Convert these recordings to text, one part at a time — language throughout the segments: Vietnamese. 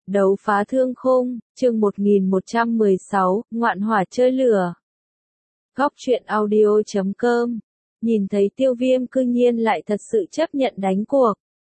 Đấu phá thương khung, chương 1116, ngoạn hỏa chơi lửa. Góc truyện audio.com. Nhìn thấy Tiêu Viêm cư nhiên lại thật sự chấp nhận đánh cuộc.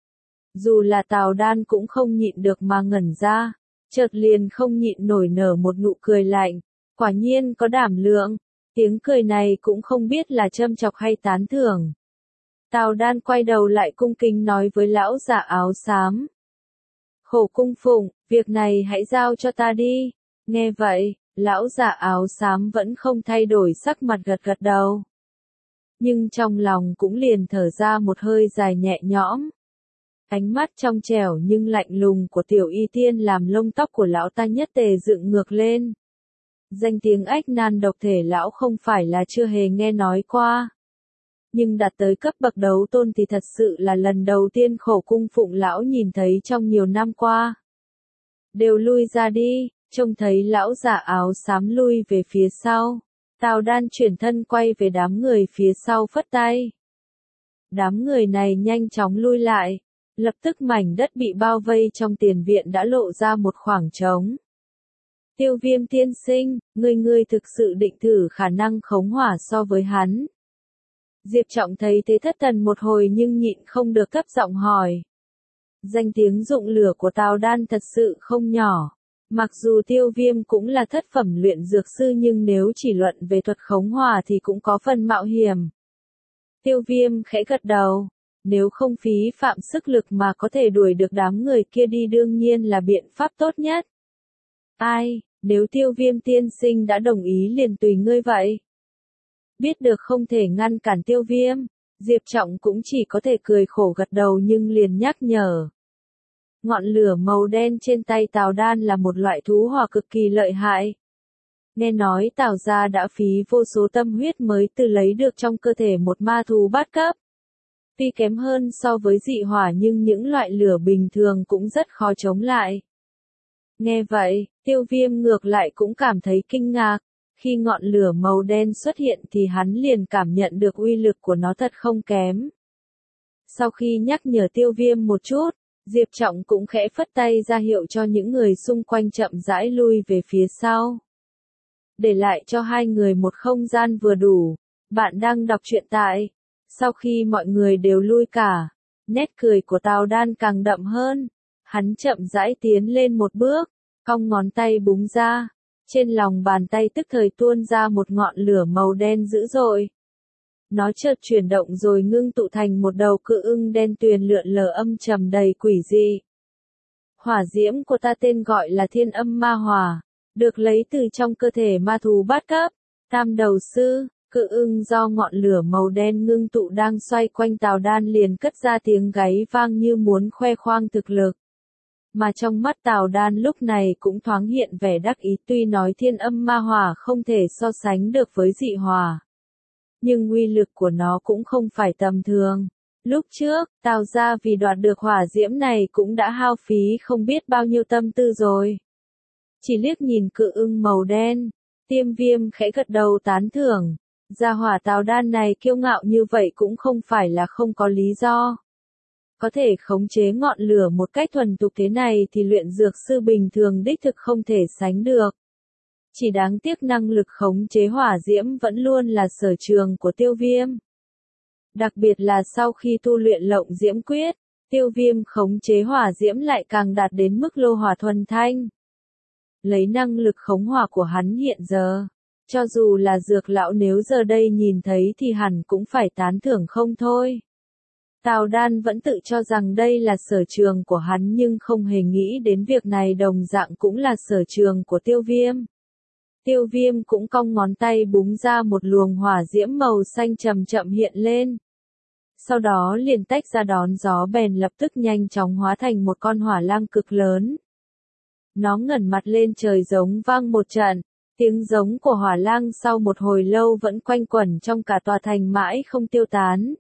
Dù là Tào Đan cũng không nhịn được mà ngẩn ra, chợt liền không nhịn nổi nở một nụ cười lạnh, quả nhiên có đảm lượng, tiếng cười này cũng không biết là châm chọc hay tán thưởng. Tào Đan quay đầu lại cung kính nói với lão giả áo xám. Khổ cung phụng, việc này hãy giao cho ta đi. Nghe vậy, lão giả áo xám vẫn không thay đổi sắc mặt gật gật đầu. Nhưng trong lòng cũng liền thở ra một hơi dài nhẹ nhõm. Ánh mắt trong trẻo nhưng lạnh lùng của tiểu y tiên làm lông tóc của lão ta nhất tề dựng ngược lên. Danh tiếng ách nan độc thể lão không phải là chưa hề nghe nói qua. Nhưng đạt tới cấp bậc đấu tôn thì thật sự là lần đầu tiên khổ cung phụng lão nhìn thấy trong nhiều năm qua. Đều lui ra đi, trông thấy lão giả áo xám lui về phía sau. Tào Đan chuyển thân quay về đám người phía sau phất tay. Đám người này nhanh chóng lui lại. Lập tức mảnh đất bị bao vây trong tiền viện đã lộ ra một khoảng trống. Tiêu Viêm tiên sinh, ngươi thực sự định thử khả năng khống hỏa so với hắn. Diệp Trọng thấy thế thất thần một hồi nhưng nhịn không được thấp giọng hỏi. Danh tiếng dụng lửa của Tào Đan thật sự không nhỏ. Mặc dù Tiêu Viêm cũng là thất phẩm luyện dược sư nhưng nếu chỉ luận về thuật khống hỏa thì cũng có phần mạo hiểm. Tiêu Viêm khẽ gật đầu. Nếu không phí phạm sức lực mà có thể đuổi được đám người kia đi đương nhiên là biện pháp tốt nhất. Ai, nếu Tiêu Viêm tiên sinh đã đồng ý liền tùy ngươi vậy. Biết được không thể ngăn cản Tiêu Viêm, Diệp Trọng cũng chỉ có thể cười khổ gật đầu nhưng liền nhắc nhở. Ngọn lửa màu đen trên tay Tào Đan là một loại thú hỏa cực kỳ lợi hại. Nghe nói Tào gia đã phí vô số tâm huyết mới từ lấy được trong cơ thể một ma thú bát cấp. Tuy kém hơn so với dị hỏa nhưng những loại lửa bình thường cũng rất khó chống lại. Nghe vậy, Tiêu Viêm ngược lại cũng cảm thấy kinh ngạc. Khi ngọn lửa màu đen xuất hiện thì hắn liền cảm nhận được uy lực của nó thật không kém. Sau khi nhắc nhở Tiêu Viêm một chút, Diệp Trọng cũng khẽ phất tay ra hiệu cho những người xung quanh chậm rãi lui về phía sau. Để lại cho hai người một không gian vừa đủ. Bạn đang đọc truyện tại. Sau khi mọi người đều lui cả, nét cười của Tào Đan càng đậm hơn. Hắn chậm rãi tiến lên một bước, cong ngón tay búng ra. Trên lòng bàn tay tức thời tuôn ra một ngọn lửa màu đen dữ dội. Nó chợt chuyển động rồi ngưng tụ thành một đầu cự ưng đen tuyền lượn lờ âm trầm đầy quỷ dị. Hỏa diễm của ta tên gọi là Thiên Âm Ma Hỏa, được lấy từ trong cơ thể ma thú bát cấp, Tam Đầu Sư. Cự ưng do ngọn lửa màu đen ngưng tụ đang xoay quanh Tào Đan liền cất ra tiếng gáy vang như muốn khoe khoang thực lực. Mà trong mắt Tào Đan lúc này cũng thoáng hiện vẻ đắc ý, tuy nói Thiên Âm Ma Hỏa không thể so sánh được với dị hỏa. Nhưng uy lực của nó cũng không phải tầm thường. Lúc trước, Tào gia vì đoạt được hỏa diễm này cũng đã hao phí không biết bao nhiêu tâm tư rồi. Chỉ liếc nhìn cự ưng màu đen, Tiêu Viêm khẽ gật đầu tán thưởng. Gia hỏa Tào Đan này kiêu ngạo như vậy cũng không phải là không có lý do. Có thể khống chế ngọn lửa một cách thuần thục thế này thì luyện dược sư bình thường đích thực không thể sánh được. Chỉ đáng tiếc năng lực khống chế hỏa diễm vẫn luôn là sở trường của Tiêu Viêm. Đặc biệt là sau khi tu luyện Lộng Diễm Quyết, Tiêu Viêm khống chế hỏa diễm lại càng đạt đến mức lô hỏa thuần thanh. Lấy năng lực khống hỏa của hắn hiện giờ, cho dù là dược lão nếu giờ đây nhìn thấy thì hẳn cũng phải tán thưởng không thôi. Tào Đan vẫn tự cho rằng đây là sở trường của hắn nhưng không hề nghĩ đến việc này đồng dạng cũng là sở trường của Tiêu Viêm. Tiêu Viêm cũng cong ngón tay búng ra một luồng hỏa diễm màu xanh chậm chậm hiện lên. Sau đó liền tách ra đón gió bèn lập tức nhanh chóng hóa thành một con hỏa lang cực lớn. Nó ngẩng mặt lên trời giống vang một trận. Tiếng giống của hỏa lang sau một hồi lâu vẫn quanh quẩn trong cả tòa thành mãi không tiêu tán.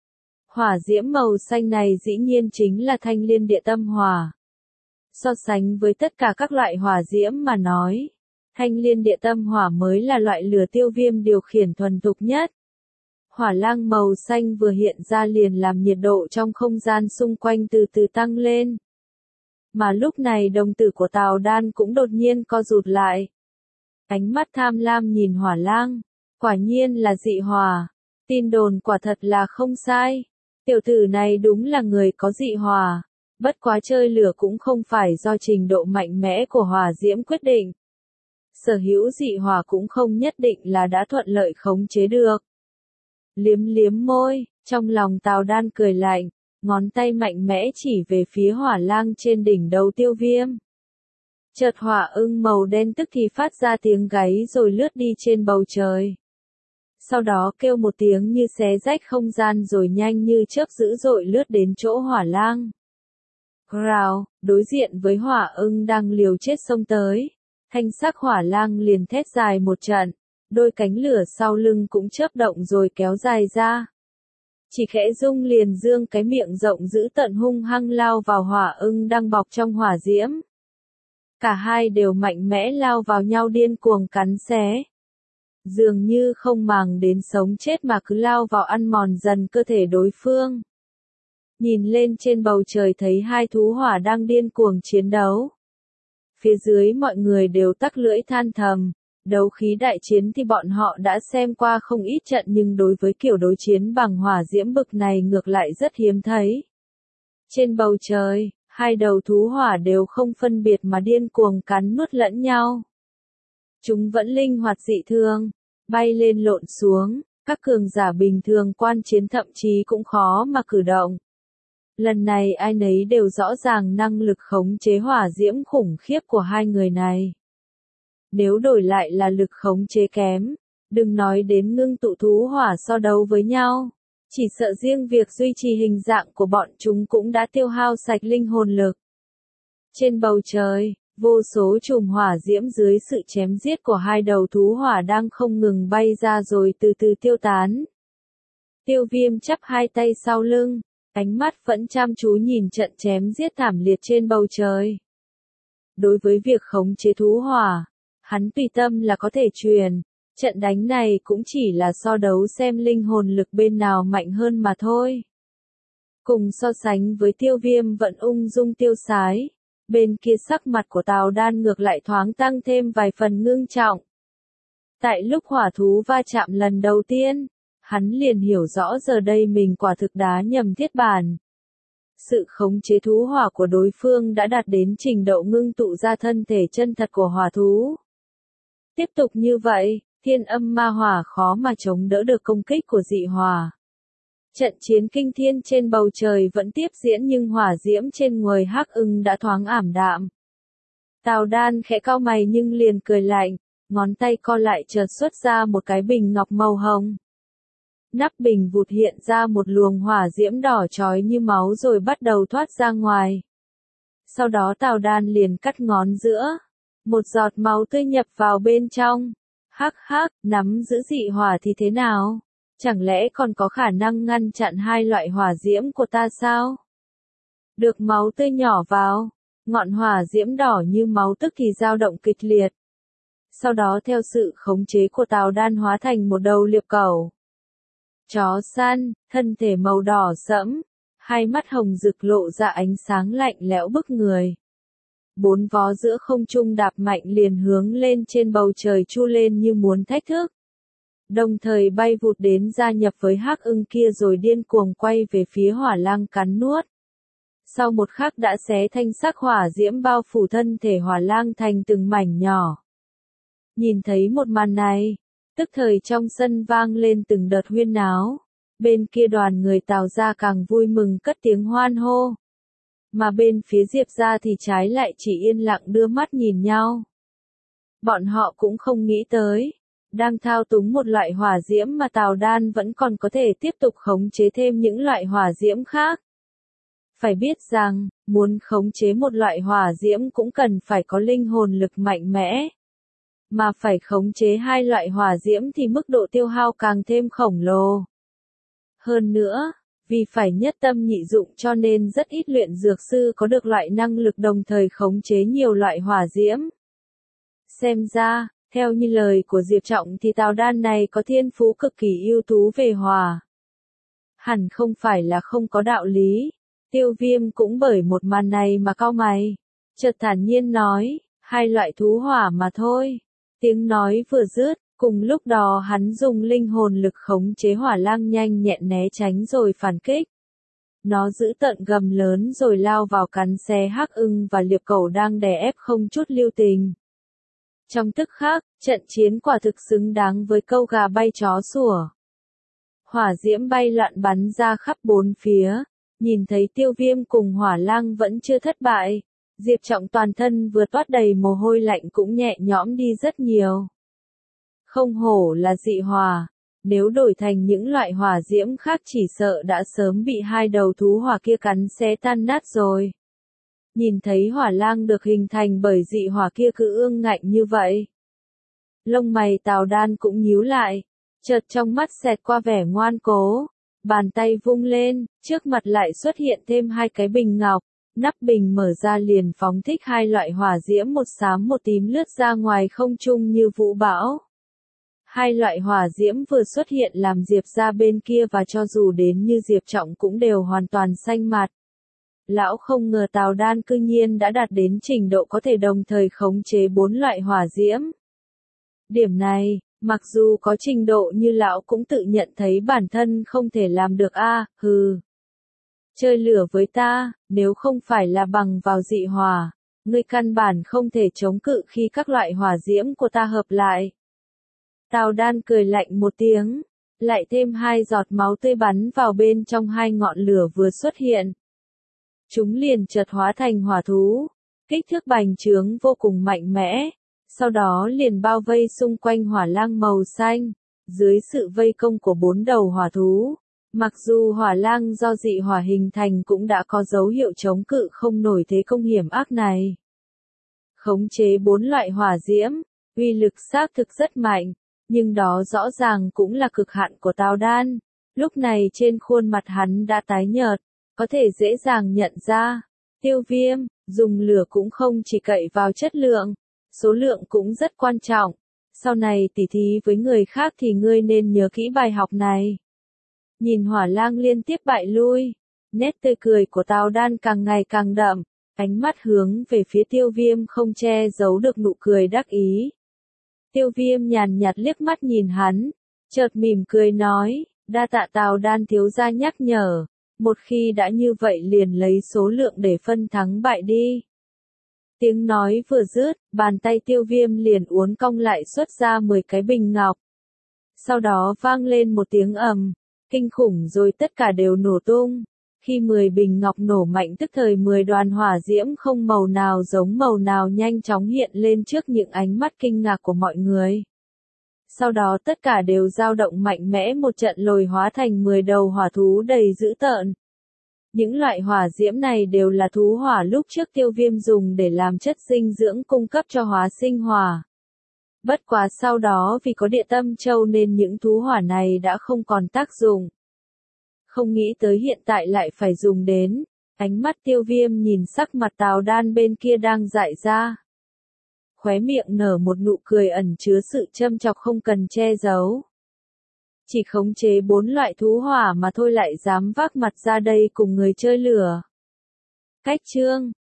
Hỏa diễm màu xanh này dĩ nhiên chính là Thanh Liên Địa Tâm Hỏa. So sánh với tất cả các loại hỏa diễm mà nói, Thanh Liên Địa Tâm Hỏa mới là loại lửa Tiêu Viêm điều khiển thuần thục nhất. Hỏa lang màu xanh vừa hiện ra liền làm nhiệt độ trong không gian xung quanh từ từ tăng lên. Mà lúc này đồng tử của Tào Đan cũng đột nhiên co rụt lại. Ánh mắt tham lam nhìn hỏa lang, quả nhiên là dị hỏa. Tin đồn quả thật là không sai. Tiểu tử này đúng là người có dị hỏa. Bất quá chơi lửa cũng không phải do trình độ mạnh mẽ của hỏa diễm quyết định. Sở hữu dị hỏa cũng không nhất định là đã thuận lợi khống chế được. Liếm liếm môi, trong lòng Tào Đan cười lạnh, ngón tay mạnh mẽ chỉ về phía hỏa lang trên đỉnh đầu Tiêu Viêm. Chợt hỏa ưng màu đen tức thì phát ra tiếng gáy rồi lướt đi trên bầu trời. Sau đó kêu một tiếng như xé rách không gian rồi nhanh như chớp dữ dội lướt đến chỗ hỏa lang. Rào, đối diện với hỏa ưng đang liều chết xông tới. Thanh sắc hỏa lang liền thét dài một trận, đôi cánh lửa sau lưng cũng chớp động rồi kéo dài ra. Chỉ khẽ rung liền dương cái miệng rộng dữ tợn hung hăng lao vào hỏa ưng đang bọc trong hỏa diễm. Cả hai đều mạnh mẽ lao vào nhau điên cuồng cắn xé. Dường như không màng đến sống chết mà cứ lao vào ăn mòn dần cơ thể đối phương. Nhìn lên trên bầu trời thấy hai thú hỏa đang điên cuồng chiến đấu. Phía dưới mọi người đều tắc lưỡi than thầm, đấu khí đại chiến thì bọn họ đã xem qua không ít trận nhưng đối với kiểu đối chiến bằng hỏa diễm bực này ngược lại rất hiếm thấy. Trên bầu trời, hai đầu thú hỏa đều không phân biệt mà điên cuồng cắn nuốt lẫn nhau. Chúng vẫn linh hoạt dị thường, bay lên lộn xuống, các cường giả bình thường quan chiến thậm chí cũng khó mà cử động. Lần này ai nấy đều rõ ràng năng lực khống chế hỏa diễm khủng khiếp của hai người này. Nếu đổi lại là lực khống chế kém, đừng nói đến ngưng tụ thú hỏa so đấu với nhau, chỉ sợ riêng việc duy trì hình dạng của bọn chúng cũng đã tiêu hao sạch linh hồn lực. Trên bầu trời, vô số chùm hỏa diễm dưới sự chém giết của hai đầu thú hỏa đang không ngừng bay ra rồi từ từ tiêu tán. Tiêu Viêm chắp hai tay sau lưng, ánh mắt vẫn chăm chú nhìn trận chém giết thảm liệt trên bầu trời. Đối với việc khống chế thú hỏa, hắn tùy tâm là có thể truyền, trận đánh này cũng chỉ là so đấu xem linh hồn lực bên nào mạnh hơn mà thôi. Cùng so sánh với Tiêu Viêm vẫn ung dung tiêu sái, bên kia sắc mặt của Tào Đan ngược lại thoáng tăng thêm vài phần ngưng trọng. Tại lúc hỏa thú va chạm lần đầu tiên, hắn liền hiểu rõ giờ đây mình quả thực đá nhầm thiết bản. Sự khống chế thú hỏa của đối phương đã đạt đến trình độ ngưng tụ ra thân thể chân thật của hỏa thú. Tiếp tục như vậy, thiên âm ma hỏa khó mà chống đỡ được công kích của dị hỏa. Trận chiến kinh thiên trên bầu trời vẫn tiếp diễn nhưng hỏa diễm trên người Hắc Ưng đã thoáng ảm đạm. Tào Đan khẽ cau mày nhưng liền cười lạnh, ngón tay co lại chợt xuất ra một cái bình ngọc màu hồng. Nắp bình vụt hiện ra một luồng hỏa diễm đỏ chói như máu rồi bắt đầu thoát ra ngoài. Sau đó Tào Đan liền cắt ngón giữa. Một giọt máu tươi nhập vào bên trong. Hắc hắc, nắm giữ dị hỏa thì thế nào? Chẳng lẽ còn có khả năng ngăn chặn hai loại hỏa diễm của ta sao? Được máu tươi nhỏ vào, ngọn hỏa diễm đỏ như máu tức thì dao động kịch liệt. Sau đó theo sự khống chế của Tào Đan hóa thành một đầu liệp cẩu. Chó săn, thân thể màu đỏ sẫm, hai mắt hồng rực lộ ra ánh sáng lạnh lẽo bức người. Bốn vó giữa không trung đạp mạnh liền hướng lên trên bầu trời chu lên như muốn thách thức. Đồng thời bay vụt đến gia nhập với Hắc Ưng kia rồi điên cuồng quay về phía hỏa lang cắn nuốt. Sau một khắc đã xé thanh sắc hỏa diễm bao phủ thân thể hỏa lang thành từng mảnh nhỏ. Nhìn thấy một màn này, tức thời trong sân vang lên từng đợt huyên náo. Bên kia đoàn người Tào gia càng vui mừng cất tiếng hoan hô. Mà bên phía Diệp gia thì trái lại chỉ yên lặng đưa mắt nhìn nhau. Bọn họ cũng không nghĩ tới, đang thao túng một loại hỏa diễm mà Tào Đan vẫn còn có thể tiếp tục khống chế thêm những loại hỏa diễm khác. Phải biết rằng, muốn khống chế một loại hỏa diễm cũng cần phải có linh hồn lực mạnh mẽ. Mà phải khống chế hai loại hỏa diễm thì mức độ tiêu hao càng thêm khổng lồ. Hơn nữa, vì phải nhất tâm nhị dụng cho nên rất ít luyện dược sư có được loại năng lực đồng thời khống chế nhiều loại hỏa diễm. Xem ra, theo như lời của Diệp Trọng thì Tào Đan này có thiên phú cực kỳ ưu tú về hỏa. Hẳn không phải là không có đạo lý. Tiêu Viêm cũng bởi một màn này mà cau mày. chợt thản nhiên nói, hai loại thú hỏa mà thôi. Tiếng nói vừa dứt, cùng lúc đó hắn dùng linh hồn lực khống chế hỏa lang nhanh nhẹn né tránh rồi phản kích. Nó giữ tợn gầm lớn rồi lao vào cắn xé Hắc Ưng và Liệp Cẩu đang đè ép không chút lưu tình. Trong tức khắc, trận chiến quả thực xứng đáng với câu gà bay chó sủa. Hỏa diễm bay loạn bắn ra khắp bốn phía, nhìn thấy Tiêu Viêm cùng Hỏa Lang vẫn chưa thất bại, Diệp Trọng toàn thân vừa toát đầy mồ hôi lạnh cũng nhẹ nhõm đi rất nhiều. Không hổ là dị hỏa, nếu đổi thành những loại hỏa diễm khác chỉ sợ đã sớm bị hai đầu thú hỏa kia cắn xé tan nát rồi. Nhìn thấy Hỏa Lang được hình thành bởi dị hỏa kia cứ ương ngạnh như vậy. Lông mày Tào Đan cũng nhíu lại, chợt trong mắt xẹt qua vẻ ngoan cố, bàn tay vung lên, trước mặt lại xuất hiện thêm hai cái bình ngọc, nắp bình mở ra liền phóng thích hai loại hỏa diễm một xám một tím lướt ra ngoài không trung như vũ bão. Hai loại hỏa diễm vừa xuất hiện làm Diệp ra bên kia và cho dù đến như Diệp Trọng cũng đều hoàn toàn xanh mặt. Lão không ngờ Tào Đan cư nhiên đã đạt đến trình độ có thể đồng thời khống chế bốn loại hỏa diễm. Điểm này, mặc dù có trình độ như lão cũng tự nhận thấy bản thân không thể làm được hừ. Chơi lửa với ta, nếu không phải là bằng vào dị hỏa, ngươi căn bản không thể chống cự khi các loại hỏa diễm của ta hợp lại. Tào Đan cười lạnh một tiếng, lại thêm hai giọt máu tươi bắn vào bên trong hai ngọn lửa vừa xuất hiện. Chúng liền chợt hóa thành hỏa thú, kích thước bành trướng vô cùng mạnh mẽ, sau đó liền bao vây xung quanh Hỏa Lang màu xanh, dưới sự vây công của bốn đầu hỏa thú. Mặc dù Hỏa Lang do dị hỏa hình thành cũng đã có dấu hiệu chống cự không nổi thế công hiểm ác này. Khống chế bốn loại hỏa diễm, uy lực xác thực rất mạnh, nhưng đó rõ ràng cũng là cực hạn của Tào Đan. Lúc này trên khuôn mặt hắn đã tái nhợt, có thể dễ dàng nhận ra. Tiêu Viêm, dùng lửa cũng không chỉ cậy vào chất lượng, số lượng cũng rất quan trọng. Sau này tỉ thí với người khác thì ngươi nên nhớ kỹ bài học này. Nhìn Hỏa Lang liên tiếp bại lui, nét tươi cười của Tào Đan càng ngày càng đậm, ánh mắt hướng về phía Tiêu Viêm không che giấu được nụ cười đắc ý. Tiêu Viêm nhàn nhạt liếc mắt nhìn hắn, chợt mỉm cười nói, đa tạ Tào Đan thiếu gia nhắc nhở, một khi đã như vậy liền lấy số lượng để phân thắng bại đi. Tiếng nói vừa dứt, bàn tay Tiêu Viêm liền uốn cong lại xuất ra 10 cái bình ngọc. Sau đó vang lên một tiếng ầm, kinh khủng rồi tất cả đều nổ tung. Khi 10 bình ngọc nổ mạnh tức thời 10 đoàn hỏa diễm không màu nào giống màu nào nhanh chóng hiện lên trước những ánh mắt kinh ngạc của mọi người. Sau đó tất cả đều dao động mạnh mẽ một trận lồi hóa thành 10 đầu hỏa thú đầy dữ tợn. Những loại hỏa diễm này đều là thú hỏa lúc trước Tiêu Viêm dùng để làm chất dinh dưỡng cung cấp cho hóa sinh hỏa. Bất quá sau đó vì có địa tâm châu nên những thú hỏa này đã không còn tác dụng. Không nghĩ tới hiện tại lại phải dùng đến, ánh mắt Tiêu Viêm nhìn sắc mặt Tào Đan bên kia đang dại ra. Khóe miệng nở một nụ cười ẩn chứa sự châm chọc không cần che giấu. Chỉ khống chế 4 loại thú hỏa mà thôi lại dám vác mặt ra đây cùng người chơi lửa. Cách chương